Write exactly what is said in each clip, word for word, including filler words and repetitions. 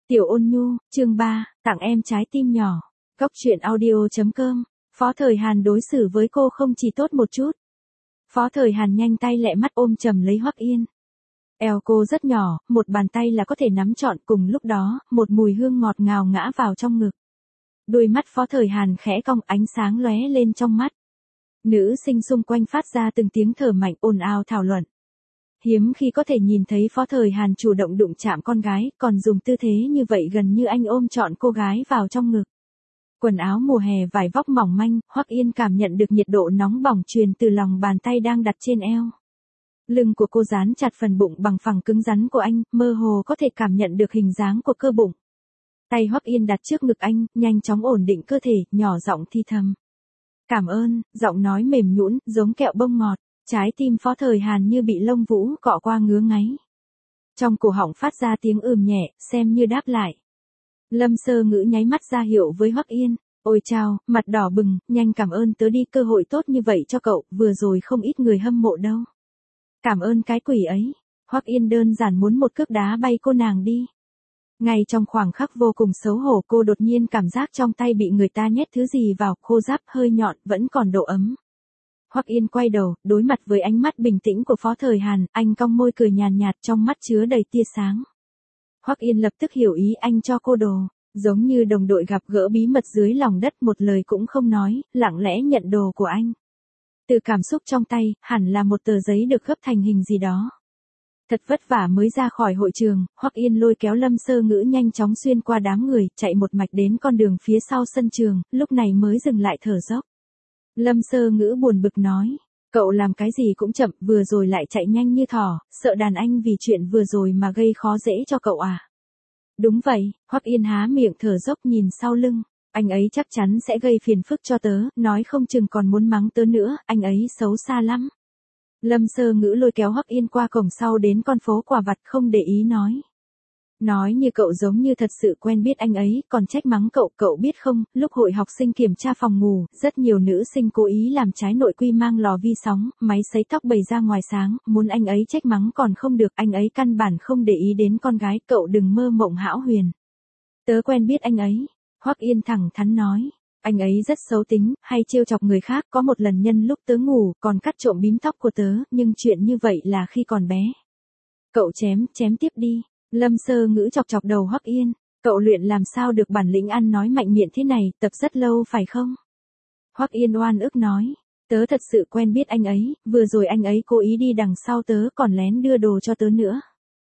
Tiểu ôn nhu, chương ba, tặng em trái tim nhỏ. Góc truyện audio.com. Phó Thời Hàn đối xử với cô không chỉ tốt một chút. Phó Thời Hàn nhanh tay lẹ mắt ôm chầm lấy Hoắc Yên. Eo cô rất nhỏ, một bàn tay là có thể nắm trọn, cùng lúc đó, một mùi hương ngọt ngào ngã vào trong ngực. Đôi mắt Phó Thời Hàn khẽ cong, ánh sáng lóe lên trong mắt. Nữ sinh xung quanh phát ra từng tiếng thở mạnh ồn ào thảo luận. Hiếm khi có thể nhìn thấy Phó Thời Hàn chủ động đụng chạm con gái, còn dùng tư thế như vậy gần như anh ôm trọn cô gái vào trong ngực. Quần áo mùa hè vải vóc mỏng manh, Hoắc Yên cảm nhận được nhiệt độ nóng bỏng truyền từ lòng bàn tay đang đặt trên eo. Lưng của cô dán chặt phần bụng bằng phẳng cứng rắn của anh, mơ hồ có thể cảm nhận được hình dáng của cơ bụng. Tay Hoắc Yên đặt trước ngực anh, nhanh chóng ổn định cơ thể, nhỏ giọng thi thầm. Cảm ơn, giọng nói mềm nhũn, giống kẹo bông ngọt. Trái tim Phó Thời Hàn như bị lông vũ cọ qua ngứa ngáy. Trong cổ họng phát ra tiếng ừm nhẹ, xem như đáp lại. Lâm Sơ Ngữ nháy mắt ra hiệu với Hoắc Yên. Ôi chao, mặt đỏ bừng, nhanh cảm ơn tớ đi, cơ hội tốt như vậy cho cậu, vừa rồi không ít người hâm mộ đâu. Cảm ơn cái quỷ ấy. Hoắc Yên đơn giản muốn một cước đá bay cô nàng đi. Ngay trong khoảng khắc vô cùng xấu hổ, cô đột nhiên cảm giác trong tay bị người ta nhét thứ gì vào, khô ráp hơi nhọn, vẫn còn độ ấm. Hoắc Yên quay đầu, đối mặt với ánh mắt bình tĩnh của Phó Thời Hàn, anh cong môi cười nhàn nhạt, trong mắt chứa đầy tia sáng. Hoắc Yên lập tức hiểu ý anh cho cô đồ, giống như đồng đội gặp gỡ bí mật dưới lòng đất, một lời cũng không nói, lặng lẽ nhận đồ của anh. Từ cảm xúc trong tay, hẳn là một tờ giấy được gấp thành hình gì đó. Thật vất vả mới ra khỏi hội trường, Hoắc Yên lôi kéo Lâm Sơ Ngữ nhanh chóng xuyên qua đám người, chạy một mạch đến con đường phía sau sân trường, lúc này mới dừng lại thở dốc. Lâm Sơ Ngữ buồn bực nói, cậu làm cái gì cũng chậm, vừa rồi lại chạy nhanh như thỏ, sợ đàn anh vì chuyện vừa rồi mà gây khó dễ cho cậu à? Đúng vậy, Hoắc Yên há miệng thở dốc nhìn sau lưng, anh ấy chắc chắn sẽ gây phiền phức cho tớ, nói không chừng còn muốn mắng tớ nữa, anh ấy xấu xa lắm. Lâm Sơ Ngữ lôi kéo Hoắc Yên qua cổng sau đến con phố quà vặt, không để ý nói. Nói như cậu giống như thật sự quen biết anh ấy, còn trách mắng cậu, cậu biết không, lúc hội học sinh kiểm tra phòng ngủ, rất nhiều nữ sinh cố ý làm trái nội quy mang lò vi sóng, máy sấy tóc bày ra ngoài sáng, muốn anh ấy trách mắng còn không được, anh ấy căn bản không để ý đến con gái, cậu đừng mơ mộng hão huyền. Tớ quen biết anh ấy, Hoắc Yên thẳng thắn nói. Anh ấy rất xấu tính, hay trêu chọc người khác, có một lần nhân lúc tớ ngủ, còn cắt trộm bím tóc của tớ, nhưng chuyện như vậy là khi còn bé. Cậu chém, chém tiếp đi. Lâm Sơ Ngữ chọc chọc đầu Hoắc Yên, cậu luyện làm sao được bản lĩnh ăn nói mạnh miệng thế này, tập rất lâu phải không? Hoắc Yên oan ức nói, tớ thật sự quen biết anh ấy, vừa rồi anh ấy cố ý đi đằng sau tớ còn lén đưa đồ cho tớ nữa.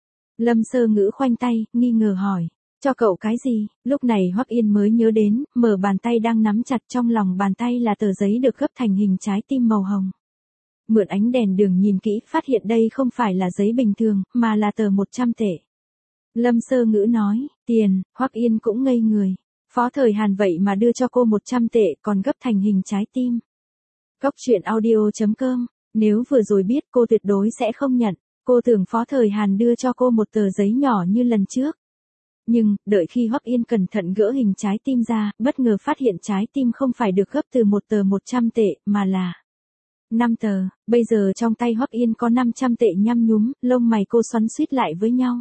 Lâm Sơ Ngữ khoanh tay, nghi ngờ hỏi, cho cậu cái gì? Lúc này Hoắc Yên mới nhớ đến, mở bàn tay đang nắm chặt, trong lòng bàn tay là tờ giấy được gấp thành hình trái tim màu hồng. Mượn ánh đèn đường nhìn kỹ, phát hiện đây không phải là giấy bình thường, mà là tờ một trăm tệ. Lâm Sơ Ngữ nói, tiền, Hoắc Yên cũng ngây người. Phó Thời Hàn vậy mà đưa cho cô một trăm tệ, còn gấp thành hình trái tim. Góc truyện audio.com, nếu vừa rồi biết cô tuyệt đối sẽ không nhận, cô tưởng Phó Thời Hàn đưa cho cô một tờ giấy nhỏ như lần trước. Nhưng, đợi khi Hoắc Yên cẩn thận gỡ hình trái tim ra, bất ngờ phát hiện trái tim không phải được gấp từ một tờ một trăm tệ, mà là năm tờ, bây giờ trong tay Hoắc Yên có năm trăm tệ nhăm nhúm, lông mày cô xoắn xuýt lại với nhau.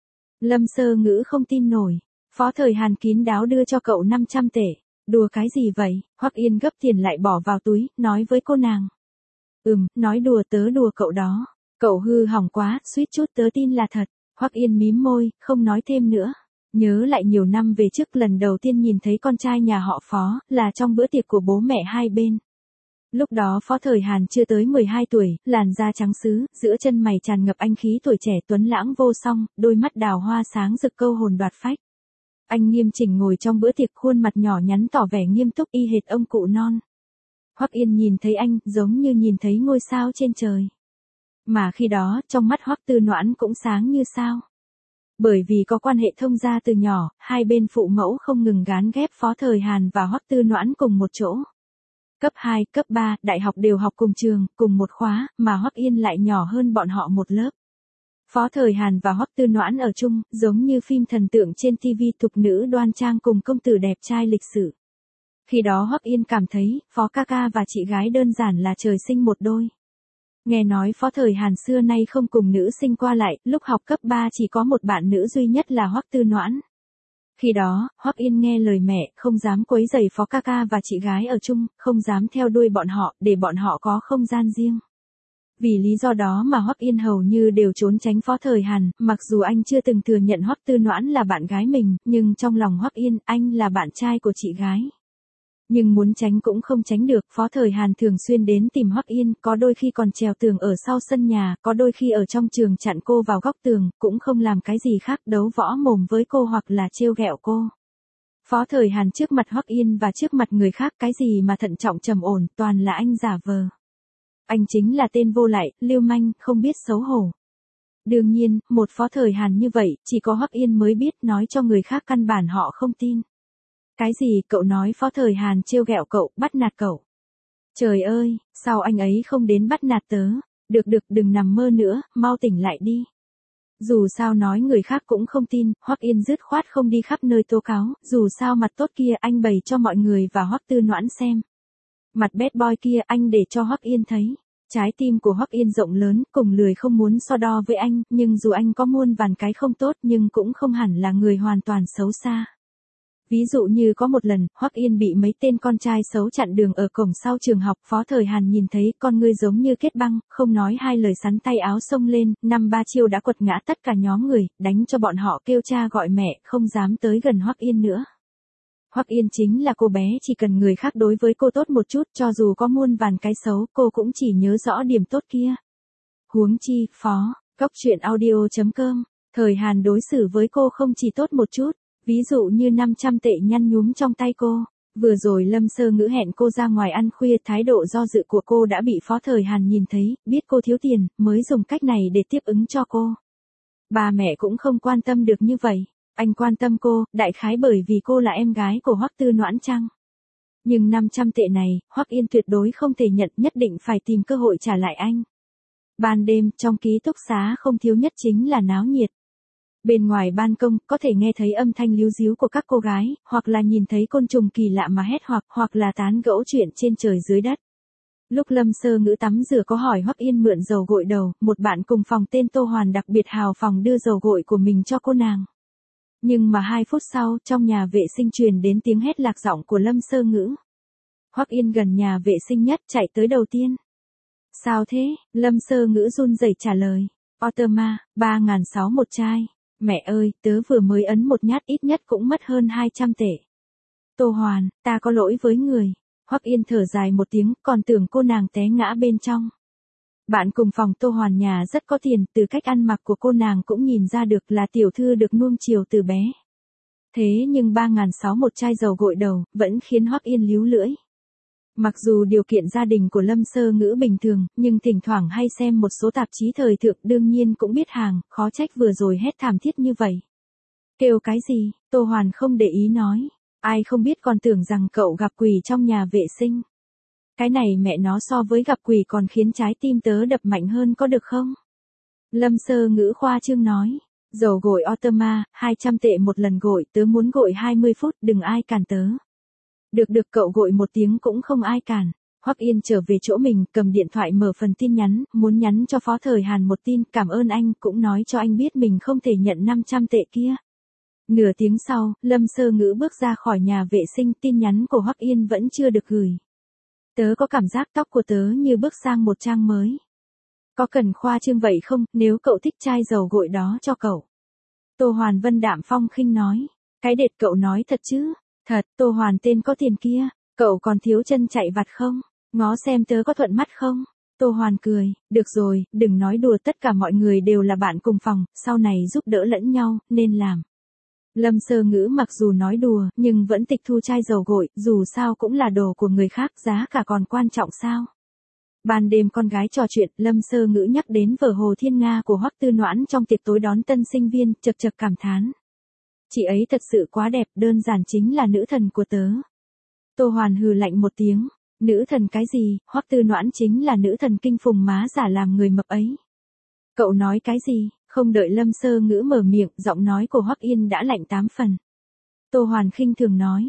Lâm Sơ Ngữ không tin nổi, Phó Thời Hàn kín đáo đưa cho cậu năm trăm tệ, đùa cái gì vậy? Hoắc Yên gấp tiền lại bỏ vào túi, nói với cô nàng. Ừm, nói đùa, tớ đùa cậu đó, cậu hư hỏng quá, suýt chút tớ tin là thật. Hoắc Yên mím môi, không nói thêm nữa. Nhớ lại nhiều năm về trước, lần đầu tiên nhìn thấy con trai nhà họ Phó, là trong bữa tiệc của bố mẹ hai bên. Lúc đó Phó Thời Hàn chưa tới mười hai tuổi, làn da trắng sứ, giữa chân mày tràn ngập anh khí tuổi trẻ tuấn lãng vô song, đôi mắt đào hoa sáng rực câu hồn đoạt phách. Anh nghiêm chỉnh ngồi trong bữa tiệc, khuôn mặt nhỏ nhắn tỏ vẻ nghiêm túc y hệt ông cụ non. Hoắc Yên nhìn thấy anh, giống như nhìn thấy ngôi sao trên trời. Mà khi đó, trong mắt Hoắc Tư Noãn cũng sáng như sao. Bởi vì có quan hệ thông gia từ nhỏ, hai bên phụ mẫu không ngừng gán ghép Phó Thời Hàn và Hoắc Tư Noãn cùng một chỗ. Cấp hai, cấp ba, đại học đều học cùng trường, cùng một khóa, mà Hoắc Yên lại nhỏ hơn bọn họ một lớp. Phó Thời Hàn và Hoắc Tư Noãn ở chung, giống như phim thần tượng trên ti vi, thục nữ đoan trang cùng công tử đẹp trai lịch sự. Khi đó Hoắc Yên cảm thấy, Phó ca ca và chị gái đơn giản là trời sinh một đôi. Nghe nói Phó Thời Hàn xưa nay không cùng nữ sinh qua lại, lúc học cấp ba chỉ có một bạn nữ duy nhất là Hoắc Tư Noãn. Khi đó, Hoắc Yên nghe lời mẹ, không dám quấy rầy Phó ca ca và chị gái ở chung, không dám theo đuôi bọn họ, để bọn họ có không gian riêng. Vì lý do đó mà Hoắc Yên hầu như đều trốn tránh Phó Thời Hàn, mặc dù anh chưa từng thừa nhận Hoắc Tư Noãn là bạn gái mình, nhưng trong lòng Hoắc Yên, anh là bạn trai của chị gái. Nhưng muốn tránh cũng không tránh được, Phó Thời Hàn thường xuyên đến tìm Hoắc Yên, có đôi khi còn trèo tường ở sau sân nhà, có đôi khi ở trong trường chặn cô vào góc tường, cũng không làm cái gì khác, đấu võ mồm với cô hoặc là trêu ghẹo cô. Phó Thời Hàn trước mặt Hoắc Yên và trước mặt người khác, cái gì mà thận trọng trầm ổn, toàn là anh giả vờ. Anh chính là tên vô lại, lưu manh, không biết xấu hổ. Đương nhiên, một Phó Thời Hàn như vậy, chỉ có Hoắc Yên mới biết, nói cho người khác căn bản họ không tin. Cái gì, cậu nói Phó Thời Hàn trêu ghẹo cậu, bắt nạt cậu. Trời ơi, sao anh ấy không đến bắt nạt tớ? Được được, đừng nằm mơ nữa, mau tỉnh lại đi. Dù sao nói người khác cũng không tin, Hoắc Yên dứt khoát không đi khắp nơi tố cáo, dù sao mặt tốt kia anh bày cho mọi người và Hoắc Tư Noãn xem. Mặt bad boy kia anh để cho Hoắc Yên thấy. Trái tim của Hoắc Yên rộng lớn, cùng lười không muốn so đo với anh, nhưng dù anh có muôn vàn cái không tốt nhưng cũng không hẳn là người hoàn toàn xấu xa. Ví dụ như có một lần, Hoắc Yên bị mấy tên con trai xấu chặn đường ở cổng sau trường học, Phó Thời Hàn nhìn thấy con ngươi giống như kết băng, không nói hai lời sắn tay áo xông lên, năm ba chiêu đã quật ngã tất cả nhóm người, đánh cho bọn họ kêu cha gọi mẹ, không dám tới gần Hoắc Yên nữa. Hoắc Yên chính là cô bé chỉ cần người khác đối với cô tốt một chút, cho dù có muôn vàn cái xấu, cô cũng chỉ nhớ rõ điểm tốt kia. Huống chi, Phó, Cốc Truyện Audio chấm com, Thời Hàn đối xử với cô không chỉ tốt một chút. Ví dụ như năm trăm tệ nhăn nhúm trong tay cô. Vừa rồi Lâm Sơ Ngữ hẹn cô ra ngoài ăn khuya, thái độ do dự của cô đã bị Phó Thời Hàn nhìn thấy, biết cô thiếu tiền, mới dùng cách này để tiếp ứng cho cô. Ba mẹ cũng không quan tâm được như vậy. Anh quan tâm cô, đại khái bởi vì cô là em gái của Hoắc Tư Noãn chăng? Nhưng năm trăm tệ này, Hoắc Yên tuyệt đối không thể nhận, nhất định phải tìm cơ hội trả lại anh. Ban đêm, trong ký túc xá không thiếu nhất chính là náo nhiệt. Bên ngoài ban công, có thể nghe thấy âm thanh líu ríu của các cô gái, hoặc là nhìn thấy côn trùng kỳ lạ mà hét hoặc, hoặc là tán gẫu chuyện trên trời dưới đất. Lúc Lâm Sơ Ngữ tắm rửa có hỏi Hoắc Yên mượn dầu gội đầu, một bạn cùng phòng tên Tô Hoàn đặc biệt hào phóng đưa dầu gội của mình cho cô nàng. Nhưng mà hai phút sau, trong nhà vệ sinh truyền đến tiếng hét lạc giọng của Lâm Sơ Ngữ. Hoắc Yên gần nhà vệ sinh nhất, chạy tới đầu tiên. Sao thế? Lâm Sơ Ngữ run rẩy trả lời. Otama, ba ngàn sáu một chai. Mẹ ơi, tớ vừa mới ấn một nhát, ít nhất cũng mất hơn hai trăm tệ. Tô Hoàn, ta có lỗi với người. Hoắc Yên thở dài một tiếng, còn tưởng cô nàng té ngã bên trong. Bạn cùng phòng Tô Hoàn nhà rất có tiền, từ cách ăn mặc của cô nàng cũng nhìn ra được là tiểu thư được nuông chiều từ bé. Thế nhưng ba ngàn sáu một chai dầu gội đầu, vẫn khiến Hoắc Yên líu lưỡi. Mặc dù điều kiện gia đình của Lâm Sơ Ngữ bình thường, nhưng thỉnh thoảng hay xem một số tạp chí thời thượng, đương nhiên cũng biết hàng, khó trách vừa rồi hét thảm thiết như vậy. Kêu cái gì? Tô Hoàn không để ý nói. Ai không biết còn tưởng rằng cậu gặp quỷ trong nhà vệ sinh. Cái này mẹ nó so với gặp quỷ còn khiến trái tim tớ đập mạnh hơn có được không? Lâm Sơ Ngữ khoa trương nói. Dầu gội Otama, hai trăm tệ một lần gội, tớ muốn gội hai mươi phút, đừng ai cản tớ. Được được, cậu gội một tiếng cũng không ai cản. Hoắc Yên trở về chỗ mình, cầm điện thoại mở phần tin nhắn, muốn nhắn cho Phó Thời Hàn một tin, cảm ơn anh, cũng nói cho anh biết mình không thể nhận năm trăm tệ kia. Nửa tiếng sau, Lâm Sơ Ngữ bước ra khỏi nhà vệ sinh, tin nhắn của Hoắc Yên vẫn chưa được gửi. Tớ có cảm giác tóc của tớ như bước sang một trang mới. Có cần khoa trương vậy không, nếu cậu thích chai dầu gội đó cho cậu. Tô Hoàn Vân đạm phong khinh nói. Cái đệt, cậu nói thật chứ? Thật, Tô Hoàn tên có tiền kia, cậu còn thiếu chân chạy vặt không? Ngó xem tớ có thuận mắt không? Tô Hoàn cười, được rồi, đừng nói đùa, tất cả mọi người đều là bạn cùng phòng, sau này giúp đỡ lẫn nhau, nên làm. Lâm Sơ Ngữ mặc dù nói đùa, nhưng vẫn tịch thu chai dầu gội, dù sao cũng là đồ của người khác, giá cả còn quan trọng sao? Ban đêm con gái trò chuyện, Lâm Sơ Ngữ nhắc đến vở Hồ Thiên Nga của Hoắc Tư Noãn trong tiệc tối đón tân sinh viên, chật chật cảm thán. Chị ấy thật sự quá đẹp, đơn giản chính là nữ thần của tớ. Tô Hoàn hừ lạnh một tiếng. Nữ thần cái gì, Hoắc Tư Noãn chính là nữ thần kinh phùng má giả làm người mập ấy. Cậu nói cái gì? Không đợi Lâm Sơ Ngữ mở miệng, giọng nói của Hoắc Yên đã lạnh tám phần. Tô Hoàn khinh thường nói.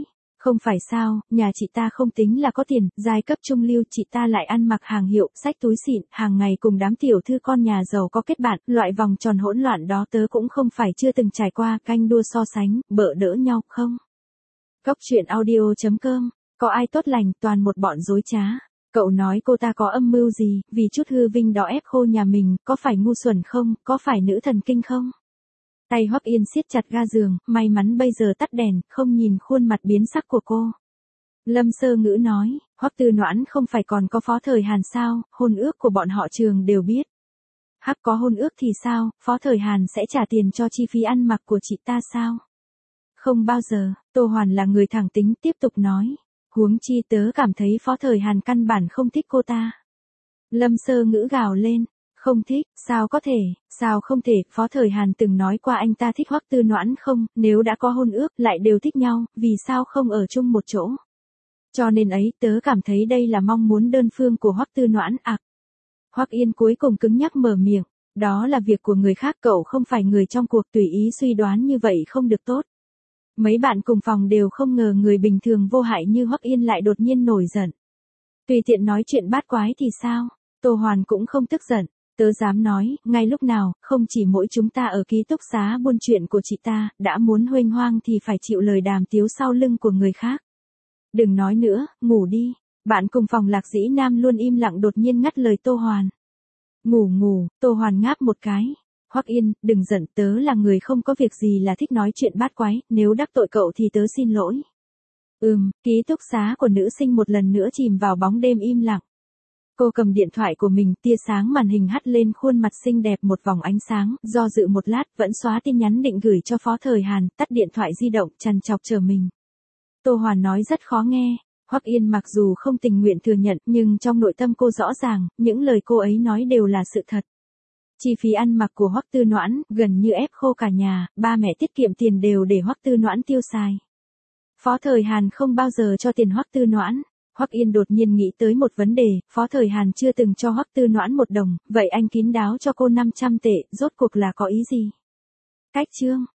Không phải sao, nhà chị ta không tính là có tiền, giai cấp trung lưu, chị ta lại ăn mặc hàng hiệu, xách túi xịn, hàng ngày cùng đám tiểu thư con nhà giàu có kết bạn, loại vòng tròn hỗn loạn đó tớ cũng không phải chưa từng trải qua, canh đua so sánh, bợ đỡ nhau không. Góc chuyện audio chấm com, có ai tốt lành, toàn một bọn dối trá. Cậu nói cô ta có âm mưu gì, vì chút hư vinh đó ép khô nhà mình, có phải ngu xuẩn không, có phải nữ thần kinh không? Tay Hoắc Yên siết chặt ga giường, may mắn bây giờ tắt đèn, không nhìn khuôn mặt biến sắc của cô. Lâm Sơ Ngữ nói, Hoắc Tư Noãn không phải còn có Phó Thời Hàn sao, hôn ước của bọn họ trường đều biết. Hắc có hôn ước thì sao, Phó Thời Hàn sẽ trả tiền cho chi phí ăn mặc của chị ta sao? Không bao giờ, Tô Hoàn là người thẳng tính tiếp tục nói. Huống chi tớ cảm thấy Phó Thời Hàn căn bản không thích cô ta. Lâm Sơ Ngữ gào lên. Không thích, sao có thể, sao không thể, Phó Thời Hàn từng nói qua anh ta thích Hoắc Tư Noãn không, nếu đã có hôn ước, lại đều thích nhau, vì sao không ở chung một chỗ. Cho nên ấy, tớ cảm thấy đây là mong muốn đơn phương của Hoắc Tư Noãn ạ. À, Hoắc Yên cuối cùng cứng nhắc mở miệng, đó là việc của người khác, cậu không phải người trong cuộc, tùy ý suy đoán như vậy không được tốt. Mấy bạn cùng phòng đều không ngờ người bình thường vô hại như Hoắc Yên lại đột nhiên nổi giận. Tùy tiện nói chuyện bát quái thì sao, Tô Hoàn cũng không tức giận. Tớ dám nói, ngay lúc nào, không chỉ mỗi chúng ta ở ký túc xá buôn chuyện của chị ta, đã muốn huênh hoang thì phải chịu lời đàm tiếu sau lưng của người khác. Đừng nói nữa, ngủ đi. Bạn cùng phòng Lạc Dĩ Nam luôn im lặng đột nhiên ngắt lời Tô Hoàn. Ngủ ngủ, Tô Hoàn ngáp một cái. Hoắc Yên, đừng giận, tớ là người không có việc gì là thích nói chuyện bát quái, nếu đắc tội cậu thì tớ xin lỗi. Ừm, ký túc xá của nữ sinh một lần nữa chìm vào bóng đêm im lặng. Cô cầm điện thoại của mình, tia sáng màn hình hắt lên khuôn mặt xinh đẹp một vòng ánh sáng, do dự một lát, vẫn xóa tin nhắn định gửi cho Phó Thời Hàn, tắt điện thoại di động, trằn trọc chờ mình. Tô Hoàn nói rất khó nghe, Hoắc Yên mặc dù không tình nguyện thừa nhận, nhưng trong nội tâm cô rõ ràng, những lời cô ấy nói đều là sự thật. Chi phí ăn mặc của Hoắc Tư Noãn, gần như ép khô cả nhà, ba mẹ tiết kiệm tiền đều để Hoắc Tư Noãn tiêu xài. Phó Thời Hàn không bao giờ cho tiền Hoắc Tư Noãn. Hoắc Yên đột nhiên nghĩ tới một vấn đề, Phó Thời Hàn chưa từng cho Hoắc Tư Noãn một đồng, vậy anh kín đáo cho cô năm trăm tệ, rốt cuộc là có ý gì? Cách chương